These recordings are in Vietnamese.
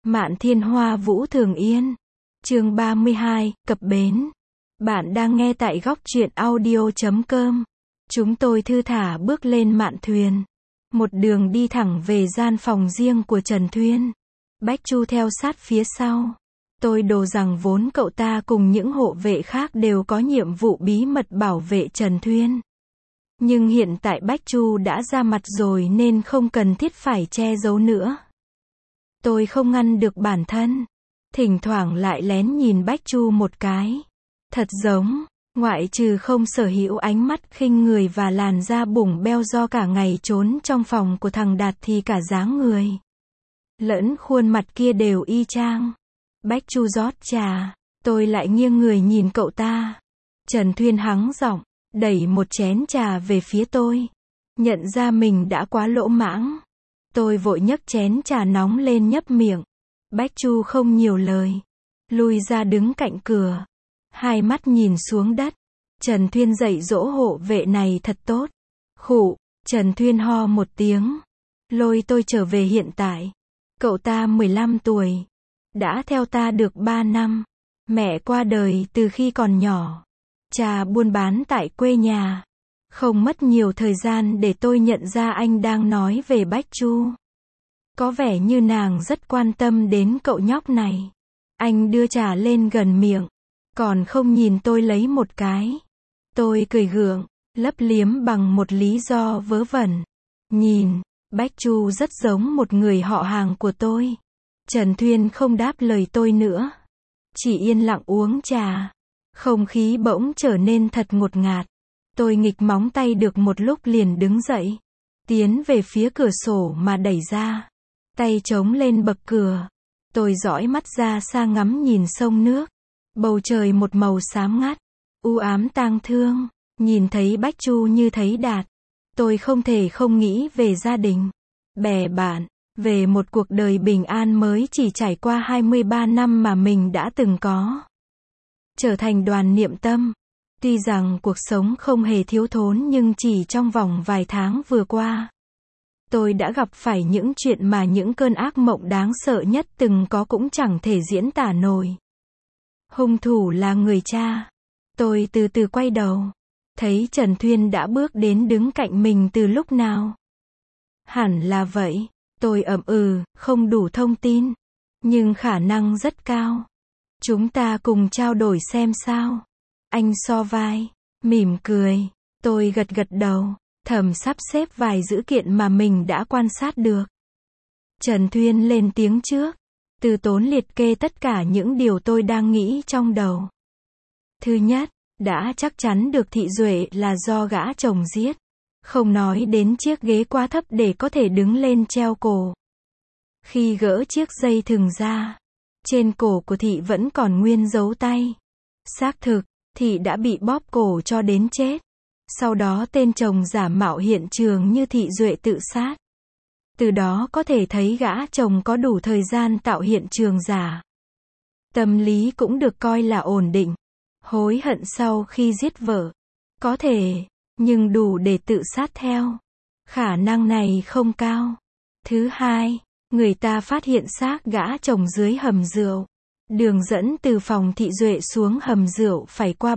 Mạn Thiên Hoa Vũ Thường Yên. Chương 32, cập bến. Bạn đang nghe tại góc truyện audio.com. Chúng tôi thư thả bước lên mạn thuyền. Một đường đi thẳng về gian phòng riêng của Trần Thuyên. Bách Chu theo sát phía sau. Tôi đồ rằng vốn cậu ta cùng những hộ vệ khác đều có nhiệm vụ bí mật bảo vệ Trần Thuyên. Nhưng hiện tại Bách Chu đã ra mặt rồi nên không cần thiết phải che giấu nữa. Tôi không ngăn được bản thân. Thỉnh thoảng lại lén nhìn Bách Chu một cái. Thật giống, ngoại trừ không sở hữu ánh mắt khinh người và làn da bủng beo do cả ngày trốn trong phòng của thằng Đạt thì cả dáng người lẫn khuôn mặt kia đều y chang. Bách Chu rót trà, tôi lại nghiêng người nhìn cậu ta. Trần Thuyên hắng giọng, đẩy một chén trà về phía tôi. Nhận ra mình đã quá lỗ mãng. Tôi vội nhấc chén trà nóng lên nhấp miệng. Bách Chu không nhiều lời. Lui ra đứng cạnh cửa. Hai mắt nhìn xuống đất. Trần Thuyên dạy dỗ hộ vệ này thật tốt. Khụ, Trần Thuyên ho một tiếng. Lôi tôi trở về hiện tại. Cậu ta 15 tuổi. Đã theo ta được 3 năm. Mẹ qua đời từ khi còn nhỏ. Cha buôn bán tại quê nhà. Không mất nhiều thời gian để tôi nhận ra anh đang nói về Bách Chu. Có vẻ như nàng rất quan tâm đến cậu nhóc này. Anh đưa trà lên gần miệng. Còn không nhìn tôi lấy một cái. Tôi cười gượng, lấp liếm bằng một lý do vớ vẩn. Nhìn, Bách Chu rất giống một người họ hàng của tôi. Trần Thuyên không đáp lời tôi nữa. Chỉ yên lặng uống trà. Không khí bỗng trở nên thật ngột ngạt. Tôi nghịch móng tay được một lúc liền đứng dậy. Tiến về phía cửa sổ mà đẩy ra. Tay chống lên bậc cửa. Tôi dõi mắt ra xa ngắm nhìn sông nước. Bầu trời một màu xám ngắt. U ám tang thương. Nhìn thấy Bách Chu như thấy Đạt. Tôi không thể không nghĩ về gia đình. Bè bạn. Về một cuộc đời bình an mới chỉ trải qua 23 năm mà mình đã từng có. Trở thành đoàn niệm tâm. Tuy rằng cuộc sống không hề thiếu thốn nhưng chỉ trong vòng vài tháng vừa qua. Tôi đã gặp phải những chuyện mà những cơn ác mộng đáng sợ nhất từng có cũng chẳng thể diễn tả nổi. Hung thủ là người cha. Tôi từ từ quay đầu. Thấy Trần Thuyên đã bước đến đứng cạnh mình từ lúc nào. Hẳn là vậy. Tôi ậm không đủ thông tin. Nhưng khả năng rất cao. Chúng ta cùng trao đổi xem sao. Anh so vai, mỉm cười. Tôi gật gật đầu, thầm sắp xếp vài dữ kiện mà mình đã quan sát được. Trần Thuyên lên tiếng trước. Từ tốn liệt kê tất cả những điều tôi đang nghĩ trong đầu. Thứ nhất, đã chắc chắn được Thị Duệ là do gã chồng giết. Không nói đến chiếc ghế quá thấp để có thể đứng lên treo cổ. Khi gỡ chiếc dây thừng ra, trên cổ của Thị vẫn còn nguyên dấu tay. Xác thực, Thị đã bị bóp cổ cho đến chết. Sau đó tên chồng giả mạo hiện trường như Thị Duệ tự sát. Từ đó có thể thấy gã chồng có đủ thời gian tạo hiện trường giả. Tâm lý cũng được coi là ổn định. Hối hận sau khi giết vợ. Có thể, nhưng đủ để tự sát theo. Khả năng này không cao. Thứ hai, người ta phát hiện xác gã chồng dưới hầm rượu. Đường dẫn từ phòng Thị Duệ xuống hầm rượu phải qua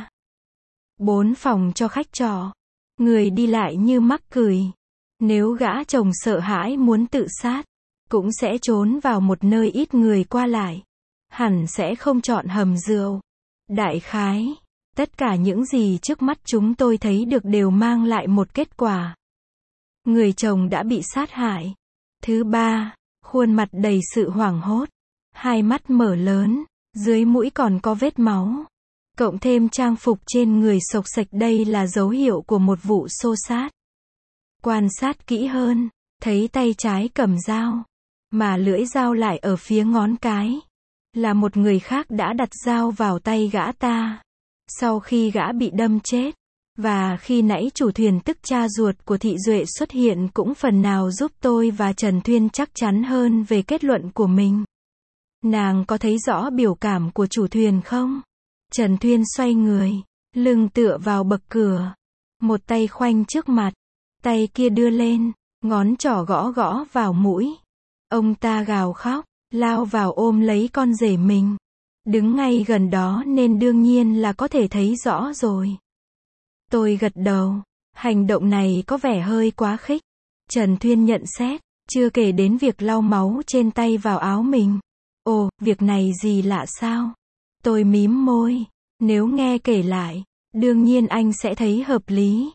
4 phòng cho khách trọ. Người đi lại như mắc cười. Nếu gã chồng sợ hãi muốn tự sát, cũng sẽ trốn vào một nơi ít người qua lại. Hẳn sẽ không chọn hầm rượu. Đại khái, tất cả những gì trước mắt chúng tôi thấy được đều mang lại một kết quả. Người chồng đã bị sát hại. Thứ ba, khuôn mặt đầy sự hoảng hốt. Hai mắt mở lớn, dưới mũi còn có vết máu. Cộng thêm trang phục trên người xộc xệch, đây là dấu hiệu của một vụ xô xát. Quan sát kỹ hơn, thấy tay trái cầm dao, mà lưỡi dao lại ở phía ngón cái. Là một người khác đã đặt dao vào tay gã ta. Sau khi gã bị đâm chết. Và khi nãy chủ thuyền tức cha ruột của Thị Duệ xuất hiện cũng phần nào giúp tôi và Trần Thuyên chắc chắn hơn về kết luận của mình. Nàng có thấy rõ biểu cảm của chủ thuyền không? Trần Thuyên xoay người, lưng tựa vào bậc cửa. Một tay khoanh trước mặt, tay kia đưa lên, ngón trỏ gõ gõ vào mũi. Ông ta gào khóc, lao vào ôm lấy con rể mình. Đứng ngay gần đó nên đương nhiên là có thể thấy rõ rồi. Tôi gật đầu, hành động này có vẻ hơi quá khích. Trần Thuyên nhận xét, chưa kể đến việc lau máu trên tay vào áo mình. Ồ, việc này gì lạ sao? Tôi mím môi, nếu nghe kể lại, đương nhiên anh sẽ thấy hợp lý.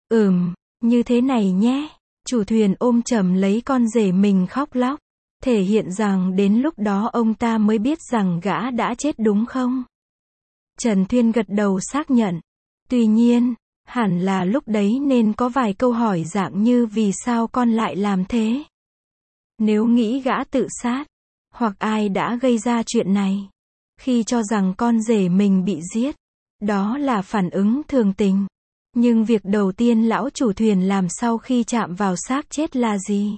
Như thế này nhé. Chủ thuyền ôm chầm lấy con rể mình khóc lóc, thể hiện rằng đến lúc đó ông ta mới biết rằng gã đã chết đúng không? Trần Thuyên gật đầu xác nhận. Tuy nhiên, hẳn là lúc đấy nên có vài câu hỏi dạng như vì sao con lại làm thế? Nếu nghĩ gã tự sát, hoặc ai đã gây ra chuyện này, khi cho rằng con rể mình bị giết, đó là phản ứng thường tình. Nhưng việc đầu tiên lão chủ thuyền làm sau khi chạm vào xác chết là gì?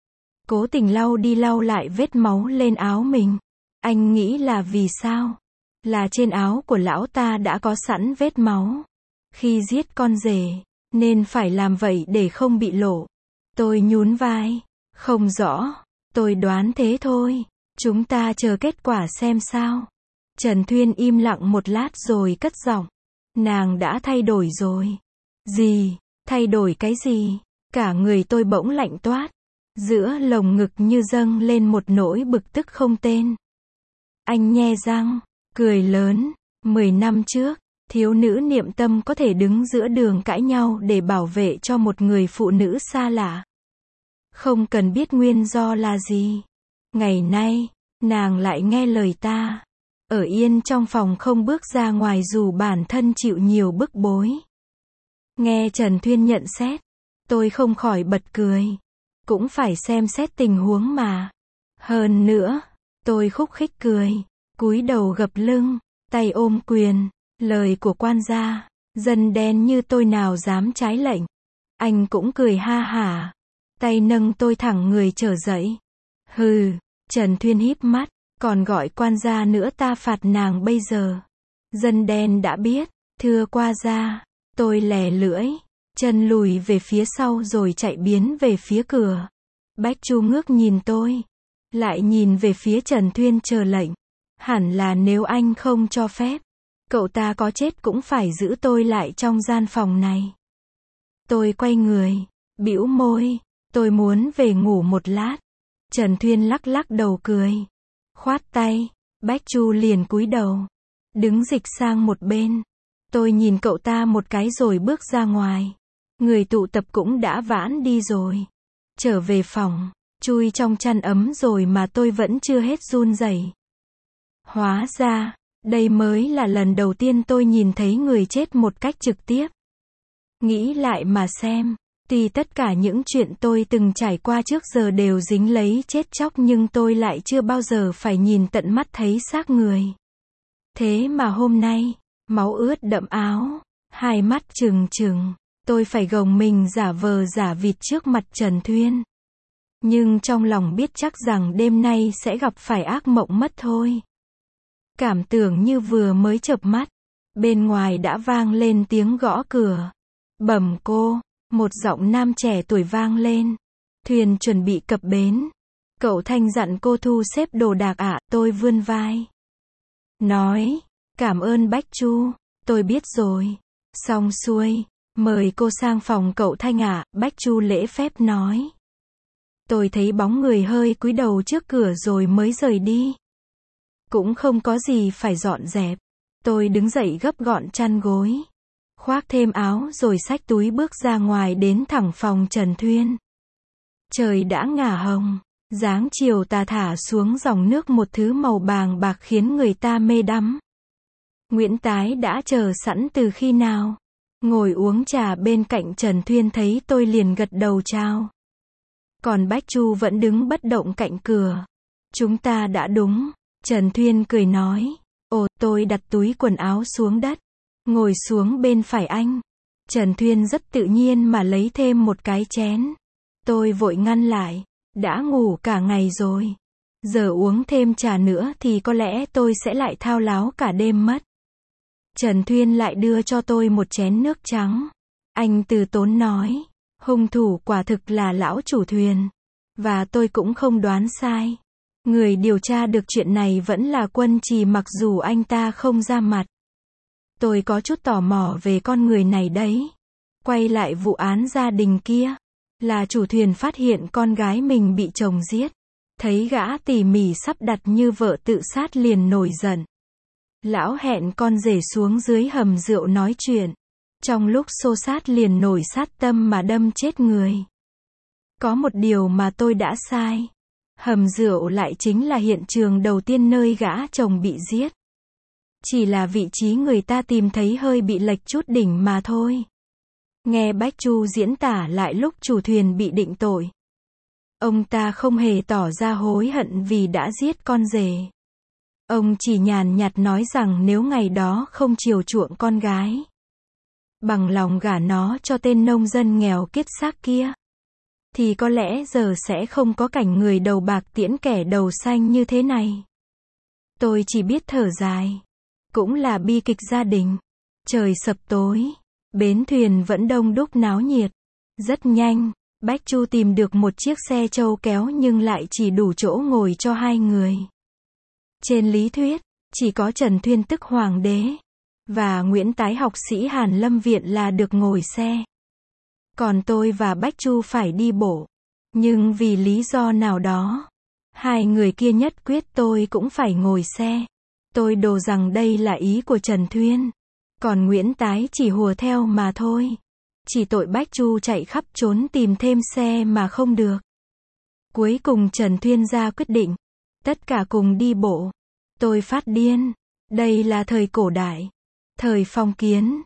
Cố tình lau đi lau lại vết máu lên áo mình. Anh nghĩ là vì sao? Là trên áo của lão ta đã có sẵn vết máu. Khi giết con rể, nên phải làm vậy để không bị lộ. Tôi nhún vai. Không rõ. Tôi đoán thế thôi. Chúng ta chờ kết quả xem sao. Trần Thuyên im lặng một lát rồi cất giọng. Nàng đã thay đổi rồi. Gì? Thay đổi cái gì? Cả người tôi bỗng lạnh toát. Giữa lồng ngực như dâng lên một nỗi bực tức không tên. Anh nhe răng, cười lớn. 10 năm trước, thiếu nữ Niệm Tâm có thể đứng giữa đường cãi nhau để bảo vệ cho một người phụ nữ xa lạ. Không cần biết nguyên do là gì. Ngày nay, nàng lại nghe lời ta. Ở yên trong phòng không bước ra ngoài dù bản thân chịu nhiều bức bối. Nghe Trần Thuyên nhận xét, tôi không khỏi bật cười. Cũng phải xem xét tình huống mà. Hơn nữa, tôi khúc khích cười, cúi đầu gập lưng, tay ôm quyền. Lời của quan gia, dân đen như tôi nào dám trái lệnh. Anh cũng cười ha hả, tay nâng tôi thẳng người trở dậy. Hừ, Trần Thuyên híp mắt, còn gọi quan gia nữa ta phạt nàng bây giờ. Dân đen đã biết, thưa qua gia. Tôi lè lưỡi, chân lùi về phía sau rồi chạy biến về phía cửa. Bách Chu ngước nhìn tôi, lại nhìn về phía Trần Thuyên chờ lệnh. Hẳn là nếu anh không cho phép, cậu ta có chết cũng phải giữ tôi lại trong gian phòng này. Tôi quay người, bĩu môi, tôi muốn về ngủ một lát. Trần Thuyên lắc lắc đầu cười, khoát tay, Bách Chu liền cúi đầu, đứng dịch sang một bên. Tôi nhìn cậu ta một cái rồi bước ra ngoài. Người tụ tập cũng đã vãn đi rồi. Trở về phòng, chui trong chăn ấm rồi mà tôi vẫn chưa hết run rẩy. Hóa ra, đây mới là lần đầu tiên tôi nhìn thấy người chết một cách trực tiếp. Nghĩ lại mà xem, tuy tất cả những chuyện tôi từng trải qua trước giờ đều dính lấy chết chóc nhưng tôi lại chưa bao giờ phải nhìn tận mắt thấy xác người. Thế mà hôm nay, máu ướt đẫm áo, hai mắt trừng trừng, tôi phải gồng mình giả vờ giả vịt trước mặt Trần Thuyên. Nhưng trong lòng biết chắc rằng đêm nay sẽ gặp phải ác mộng mất thôi. Cảm tưởng như vừa mới chợp mắt, bên ngoài đã vang lên tiếng gõ cửa. Bẩm cô, một giọng nam trẻ tuổi vang lên. Thuyền chuẩn bị cập bến. Cậu Thanh dặn cô thu xếp đồ đạc ạ. Tôi vươn vai. Nói, cảm ơn Bách Chu, tôi biết rồi. Xong xuôi, mời cô sang phòng cậu Thanh ạ. Bách Chu lễ phép nói. Tôi thấy bóng người hơi cúi đầu trước cửa rồi mới rời đi. Cũng không có gì phải dọn dẹp. Tôi đứng dậy gấp gọn chăn gối, khoác thêm áo rồi xách túi bước ra ngoài đến thẳng phòng Trần Thuyên. Trời đã ngả hồng, dáng chiều tà thả xuống dòng nước một thứ màu bàng bạc khiến người ta mê đắm. Nguyễn Tái đã chờ sẵn từ khi nào. Ngồi uống trà bên cạnh Trần Thuyên thấy tôi liền gật đầu chào. Còn Bách Chu vẫn đứng bất động cạnh cửa. Chúng ta đã đúng. Trần Thuyên cười nói. Ồ, tôi đặt túi quần áo xuống đất, ngồi xuống bên phải anh. Trần Thuyên rất tự nhiên mà lấy thêm một cái chén. Tôi vội ngăn lại. Đã ngủ cả ngày rồi. Giờ uống thêm trà nữa thì có lẽ tôi sẽ lại thao láo cả đêm mất. Trần Thuyên lại đưa cho tôi một chén nước trắng. Anh từ tốn nói. Hung thủ quả thực là lão chủ thuyền. Và tôi cũng không đoán sai. Người điều tra được chuyện này vẫn là Quân Trì mặc dù anh ta không ra mặt. Tôi có chút tò mò về con người này đấy. Quay lại vụ án gia đình kia. Là chủ thuyền phát hiện con gái mình bị chồng giết. Thấy gã tỉ mỉ sắp đặt như vợ tự sát liền nổi giận. Lão hẹn con rể xuống dưới hầm rượu nói chuyện. Trong lúc xô xát liền nổi sát tâm mà đâm chết người. Có một điều mà tôi đã sai. Hầm rượu lại chính là hiện trường đầu tiên nơi gã chồng bị giết. Chỉ là vị trí người ta tìm thấy hơi bị lệch chút đỉnh mà thôi. Nghe Bách Chu diễn tả lại lúc chủ thuyền bị định tội. Ông ta không hề tỏ ra hối hận vì đã giết con rể. Ông chỉ nhàn nhạt nói rằng nếu ngày đó không chiều chuộng con gái, bằng lòng gả nó cho tên nông dân nghèo kiết xác kia, thì có lẽ giờ sẽ không có cảnh người đầu bạc tiễn kẻ đầu xanh như thế này. Tôi chỉ biết thở dài. Cũng là bi kịch gia đình. Trời sập tối. Bến thuyền vẫn đông đúc náo nhiệt. Rất nhanh, Bách Chu tìm được một chiếc xe trâu kéo nhưng lại chỉ đủ chỗ ngồi cho 2 người. Trên lý thuyết, chỉ có Trần Thuyên tức Hoàng đế và Nguyễn Tái học sĩ Hàn Lâm Viện là được ngồi xe. Còn tôi và Bách Chu phải đi bộ. Nhưng vì lý do nào đó, 2 người kia nhất quyết tôi cũng phải ngồi xe. Tôi đồ rằng đây là ý của Trần Thuyên. Còn Nguyễn Tái chỉ hùa theo mà thôi. Chỉ tội Bách Chu chạy khắp trốn tìm thêm xe mà không được. Cuối cùng Trần Thuyên ra quyết định. Tất cả cùng đi bộ. Tôi phát điên. Đây là thời cổ đại. Thời phong kiến.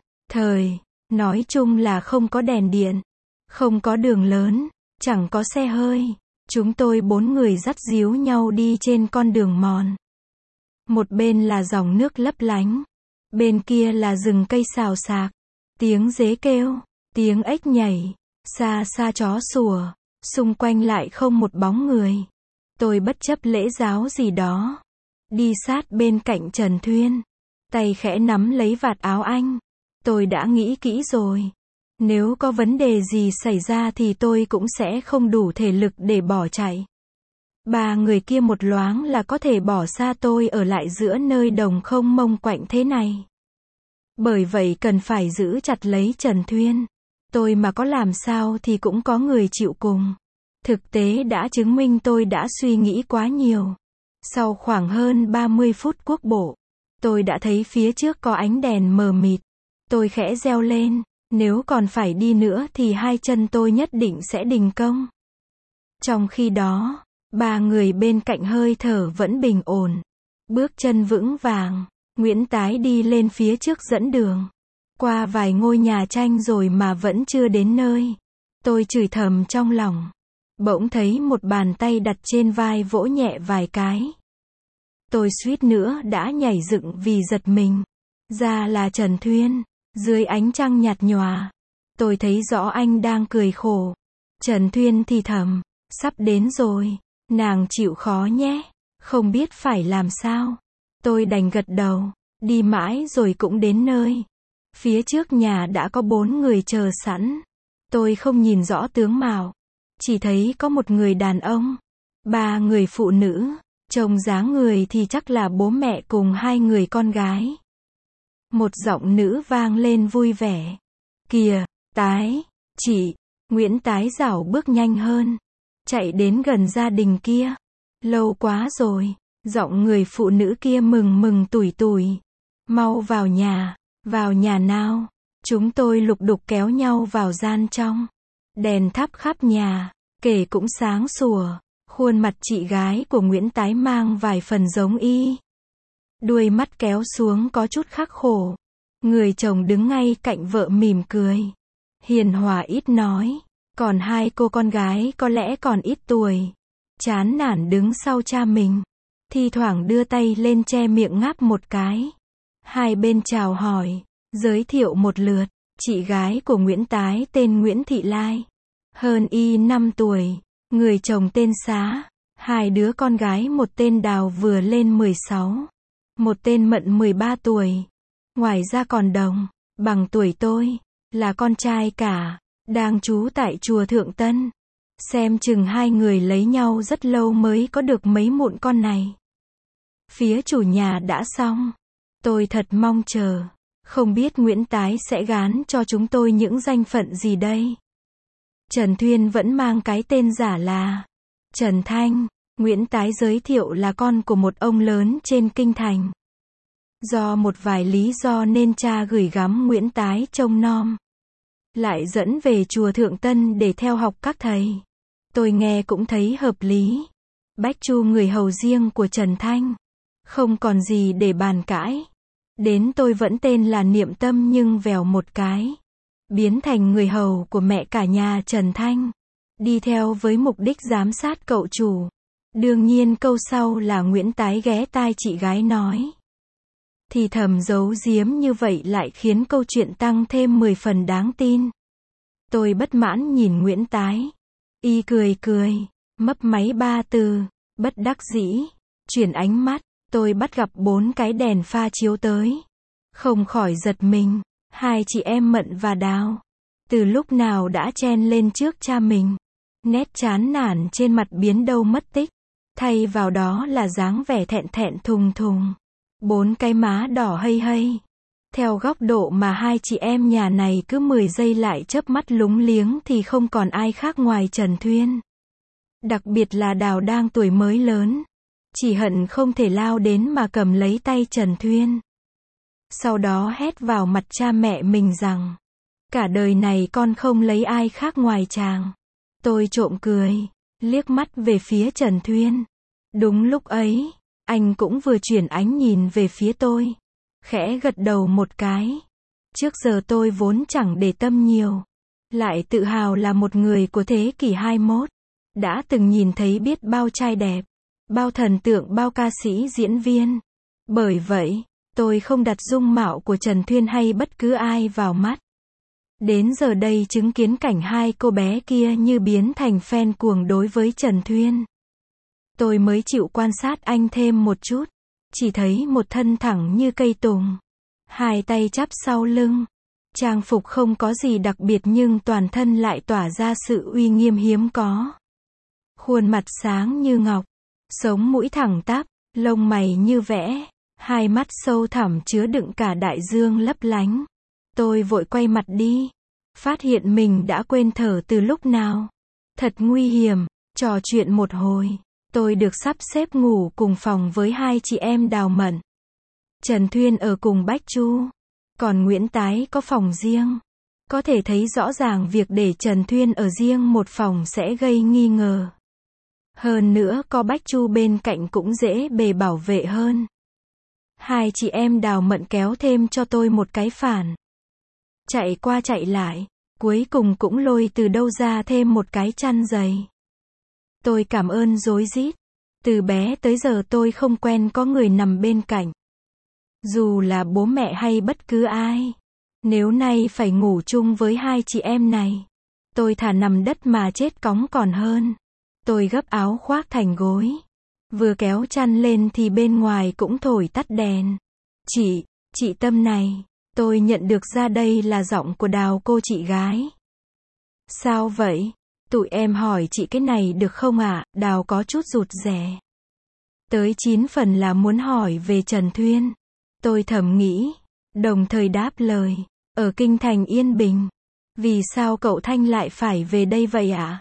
Nói chung là không có đèn điện. Không có đường lớn. Chẳng có xe hơi. Chúng tôi 4 người dắt díu nhau đi trên con đường mòn. Một bên là dòng nước lấp lánh. Bên kia là rừng cây xào xạc. Tiếng dế kêu. Tiếng ếch nhảy. Xa xa chó sủa. Xung quanh lại không một bóng người. Tôi bất chấp lễ giáo gì đó. Đi sát bên cạnh Trần Thuyên. Tay khẽ nắm lấy vạt áo anh. Tôi đã nghĩ kỹ rồi. Nếu có vấn đề gì xảy ra thì tôi cũng sẽ không đủ thể lực để bỏ chạy. 3 người kia một loáng là có thể bỏ xa tôi ở lại giữa nơi đồng không mông quạnh thế này. Bởi vậy cần phải giữ chặt lấy Trần Thuyên. Tôi mà có làm sao thì cũng có người chịu cùng. Thực tế đã chứng minh tôi đã suy nghĩ quá nhiều. Sau khoảng hơn 30 phút quốc bộ, tôi đã thấy phía trước có ánh đèn mờ mịt. Tôi khẽ reo lên, nếu còn phải đi nữa thì 2 chân tôi nhất định sẽ đình công. Trong khi đó, 3 người bên cạnh hơi thở vẫn bình ổn. Bước chân vững vàng, Nguyễn Tái đi lên phía trước dẫn đường. Qua vài ngôi nhà tranh rồi mà vẫn chưa đến nơi. Tôi chửi thầm trong lòng. Bỗng thấy một bàn tay đặt trên vai vỗ nhẹ vài cái. Tôi suýt nữa đã nhảy dựng vì giật mình. Ra là Trần Thuyên. Dưới ánh trăng nhạt nhòa, tôi thấy rõ anh đang cười khổ. Trần Thuyên thì thầm, sắp đến rồi, nàng chịu khó nhé. Không biết phải làm sao. Tôi đành gật đầu, đi mãi rồi cũng đến nơi. Phía trước nhà đã có 4 người chờ sẵn. Tôi không nhìn rõ tướng mạo, chỉ thấy có một người đàn ông, 3 người phụ nữ, trông dáng người thì chắc là bố mẹ cùng 2 người con gái. Một giọng nữ vang lên vui vẻ. Kìa, Tái, chị. Nguyễn Tái rảo bước nhanh hơn. Chạy đến gần gia đình kia. Lâu quá rồi. Giọng người phụ nữ kia mừng tủi tủi. Mau vào nhà. Vào nhà nào. Chúng tôi lục đục kéo nhau vào gian trong. Đèn thắp khắp nhà. Kể cũng sáng sủa. Khuôn mặt chị gái của Nguyễn Tái mang vài phần giống y. Đuôi mắt kéo xuống có chút khắc khổ. Người chồng đứng ngay cạnh vợ mỉm cười. Hiền hòa ít nói. Còn 2 cô con gái có lẽ còn ít tuổi. Chán nản đứng sau cha mình. Thi thoảng đưa tay lên che miệng ngáp một cái. 2 bên chào hỏi. Giới thiệu một lượt. Chị gái của Nguyễn Tái tên Nguyễn Thị Lai. Hơn y 5 tuổi. Người chồng tên Xá. 2 đứa con gái một tên Đào vừa lên 16. Một tên Mận 13 tuổi. Ngoài ra còn Đồng, bằng tuổi tôi, là con trai cả, đang trú tại chùa Thượng Tân. Xem chừng hai người lấy nhau rất lâu mới có được mấy mụn con này. Phía chủ nhà đã xong. Tôi thật mong chờ. Không biết Nguyễn Tái sẽ gán cho chúng tôi những danh phận gì đây? Trần Thuyên vẫn mang cái tên giả là Trần Thanh. Nguyễn Tái giới thiệu là con của một ông lớn trên kinh thành. Do một vài lý do nên cha gửi gắm Nguyễn Tái trông nom. Lại dẫn về chùa Thượng Tân để theo học các thầy. Tôi nghe cũng thấy hợp lý. Bách Chu người hầu riêng của Trần Thanh. Không còn gì để bàn cãi. Đến tôi vẫn tên là Niệm Tâm nhưng vèo một cái. Biến thành người hầu của mẹ cả nhà Trần Thanh. Đi theo với mục đích giám sát cậu chủ. Đương nhiên câu sau là Nguyễn Tái ghé tai chị gái nói. Thì thầm giấu giếm như vậy lại khiến câu chuyện tăng thêm 10 phần đáng tin. Tôi bất mãn nhìn Nguyễn Tái. Y cười cười, mấp máy ba từ, bất đắc dĩ, chuyển ánh mắt, tôi bắt gặp 4 cái đèn pha chiếu tới. Không khỏi giật mình, hai chị em Mận và Đào. Từ lúc nào đã chen lên trước cha mình. Nét chán nản trên mặt biến đâu mất tích. Thay vào đó là dáng vẻ thẹn thẹn thùng thùng. 4 cái má đỏ hây hây. Theo góc độ mà hai chị em nhà này cứ 10 giây lại chớp mắt lúng liếng thì không còn ai khác ngoài Trần Thuyên. Đặc biệt là Đào đang tuổi mới lớn. Chỉ hận không thể lao đến mà cầm lấy tay Trần Thuyên. Sau đó hét vào mặt cha mẹ mình rằng, cả đời này con không lấy ai khác ngoài chàng. Tôi trộm cười, liếc mắt về phía Trần Thuyên. Đúng lúc ấy, anh cũng vừa chuyển ánh nhìn về phía tôi. Khẽ gật đầu một cái. Trước giờ tôi vốn chẳng để tâm nhiều. Lại tự hào là một người của thế kỷ 21. Đã từng nhìn thấy biết bao trai đẹp. Bao thần tượng, bao ca sĩ, diễn viên. Bởi vậy, tôi không đặt dung mạo của Trần Thuyên hay bất cứ ai vào mắt. Đến giờ đây chứng kiến cảnh hai cô bé kia như biến thành fan cuồng đối với Trần Thuyên. Tôi mới chịu quan sát anh thêm một chút. Chỉ thấy một thân thẳng như cây tùng. Hai tay chắp sau lưng. Trang phục không có gì đặc biệt nhưng toàn thân lại tỏa ra sự uy nghiêm hiếm có. Khuôn mặt sáng như ngọc. Sống mũi thẳng tắp, lông mày như vẽ. Hai mắt sâu thẳm chứa đựng cả đại dương lấp lánh. Tôi vội quay mặt đi. Phát hiện mình đã quên thở từ lúc nào. Thật nguy hiểm. Trò chuyện một hồi. Tôi được sắp xếp ngủ cùng phòng với hai chị em Đào Mận. Trần Thuyên ở cùng Bách Chu. Còn Nguyễn Tái có phòng riêng. Có thể thấy rõ ràng việc để Trần Thuyên ở riêng một phòng sẽ gây nghi ngờ. Hơn nữa có Bách Chu bên cạnh cũng dễ bề bảo vệ hơn. Hai chị em Đào Mận kéo thêm cho tôi một cái phản. Chạy qua chạy lại. Cuối cùng cũng lôi từ đâu ra thêm một cái chăn dày. Tôi cảm ơn rối rít. Từ bé tới giờ tôi không quen có người nằm bên cạnh. Dù là bố mẹ hay bất cứ ai. Nếu nay phải ngủ chung với hai chị em này. Tôi thà nằm đất mà chết cóng còn hơn. Tôi gấp áo khoác thành gối. Vừa kéo chăn lên thì bên ngoài cũng thổi tắt đèn. Chị Tâm này. Tôi nhận được ra đây là giọng của Đào cô chị gái. Sao vậy? Tụi em hỏi chị cái này được không ạ? Đào có chút rụt rè. Tới 9 phần là muốn hỏi về Trần Thuyên. Tôi thầm nghĩ. Đồng thời đáp lời. Ở kinh thành Yên Bình. Vì sao cậu Thanh lại phải về đây vậy ạ?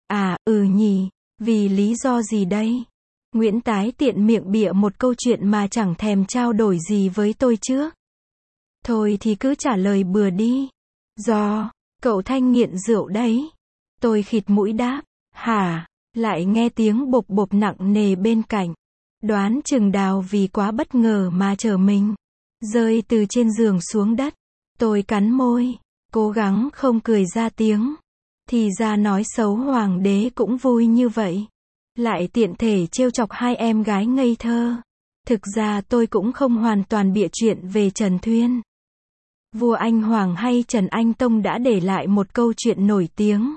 Nhỉ. Vì lý do gì đây? Nguyễn Tái tiện miệng bịa một câu chuyện mà chẳng thèm trao đổi gì với tôi trước. Thôi thì cứ trả lời bừa đi. Do cậu Thanh nghiện rượu đấy. Tôi khịt mũi đáp. Hả? Lại nghe tiếng bộp bộp nặng nề bên cạnh. Đoán chừng Đào vì quá bất ngờ mà trở mình. Rơi từ trên giường xuống đất. Tôi cắn môi. Cố gắng không cười ra tiếng. Thì ra nói xấu hoàng đế cũng vui như vậy. Lại tiện thể trêu chọc hai em gái ngây thơ. Thực ra tôi cũng không hoàn toàn bịa chuyện về Trần Thuyên. Vua Anh Hoàng hay Trần Anh Tông đã để lại một câu chuyện nổi tiếng.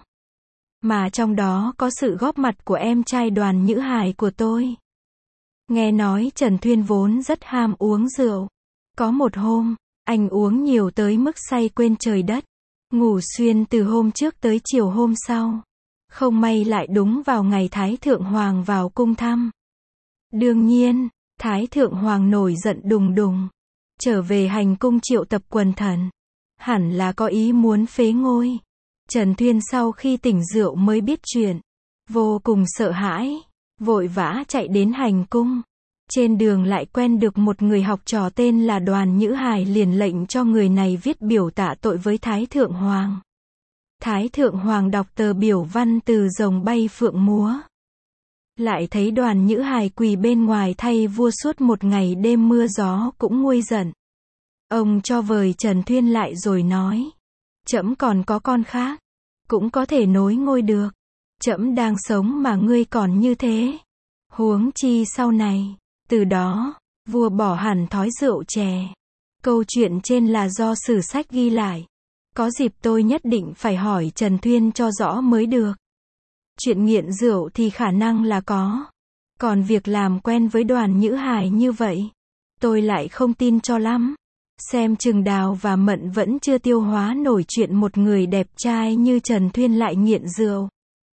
Mà trong đó có sự góp mặt của em trai Đoàn Nhữ Hải của tôi. Nghe nói Trần Thuyên vốn rất ham uống rượu. Có một hôm, anh uống nhiều tới mức say quên trời đất. Ngủ xuyên từ hôm trước tới chiều hôm sau. Không may lại đúng vào ngày Thái Thượng Hoàng vào cung thăm. Đương nhiên, Thái Thượng Hoàng nổi giận đùng đùng. Trở về hành cung triệu tập quần thần. Hẳn là có ý muốn phế ngôi. Trần Thuyên sau khi tỉnh rượu mới biết chuyện. Vô cùng sợ hãi. Vội vã chạy đến hành cung. Trên đường lại quen được một người học trò tên là Đoàn Nhữ Hài, liền lệnh cho người này viết biểu tạ tội với Thái Thượng Hoàng. Thái Thượng Hoàng đọc tờ biểu văn từ rồng bay phượng múa. Lại thấy Đoàn Nhữ Hài quỳ bên ngoài thay vua suốt một ngày đêm mưa gió cũng nguôi giận. Ông cho vời Trần Thuyên lại rồi nói. Trẫm còn có con khác. Cũng có thể nối ngôi được. Trẫm đang sống mà ngươi còn như thế. Huống chi sau này. Từ đó, vua bỏ hẳn thói rượu chè. Câu chuyện trên là do sử sách ghi lại. Có dịp tôi nhất định phải hỏi Trần Thuyên cho rõ mới được. Chuyện nghiện rượu thì khả năng là có. Còn việc làm quen với Đoàn Nhữ Hài như vậy, tôi lại không tin cho lắm. Xem chừng Đào và Mận vẫn chưa tiêu hóa nổi chuyện một người đẹp trai như Trần Thuyên lại nghiện rượu.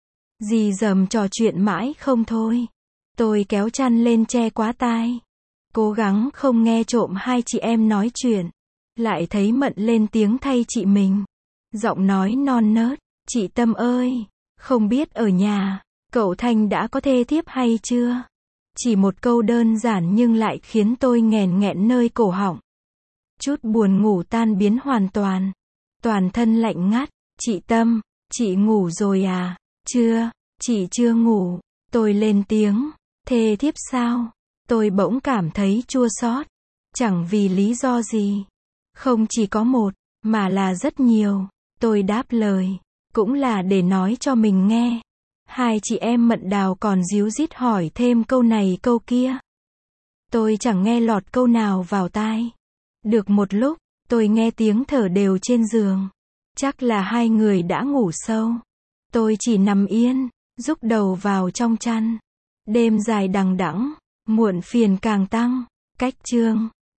Dì dầm trò chuyện mãi không thôi. Tôi kéo chăn lên che quá tai. Cố gắng không nghe trộm hai chị em nói chuyện. Lại thấy Mận lên tiếng thay chị mình. Giọng nói non nớt. Chị Tâm ơi, không biết ở nhà, cậu Thanh đã có thê thiếp hay chưa? Chỉ một câu đơn giản nhưng lại khiến tôi nghẹn nghẹn nơi cổ họng. Chút buồn ngủ tan biến hoàn toàn. Toàn thân lạnh ngắt. Chị Tâm, chị ngủ rồi à? Chưa, chị chưa ngủ. Tôi lên tiếng. Thê thiếp sao? Tôi bỗng cảm thấy chua xót. Chẳng vì lý do gì. Không chỉ có một, mà là rất nhiều. Tôi đáp lời. Cũng là để nói cho mình nghe. Hai chị em Mận Đào còn díu dít hỏi thêm câu này câu kia. Tôi chẳng nghe lọt câu nào vào tai. Được một lúc, tôi nghe tiếng thở đều trên giường. Chắc là hai người đã ngủ sâu. Tôi chỉ nằm yên, rúc đầu vào trong chăn. Đêm dài đằng đẵng, muộn phiền càng tăng. Cách chương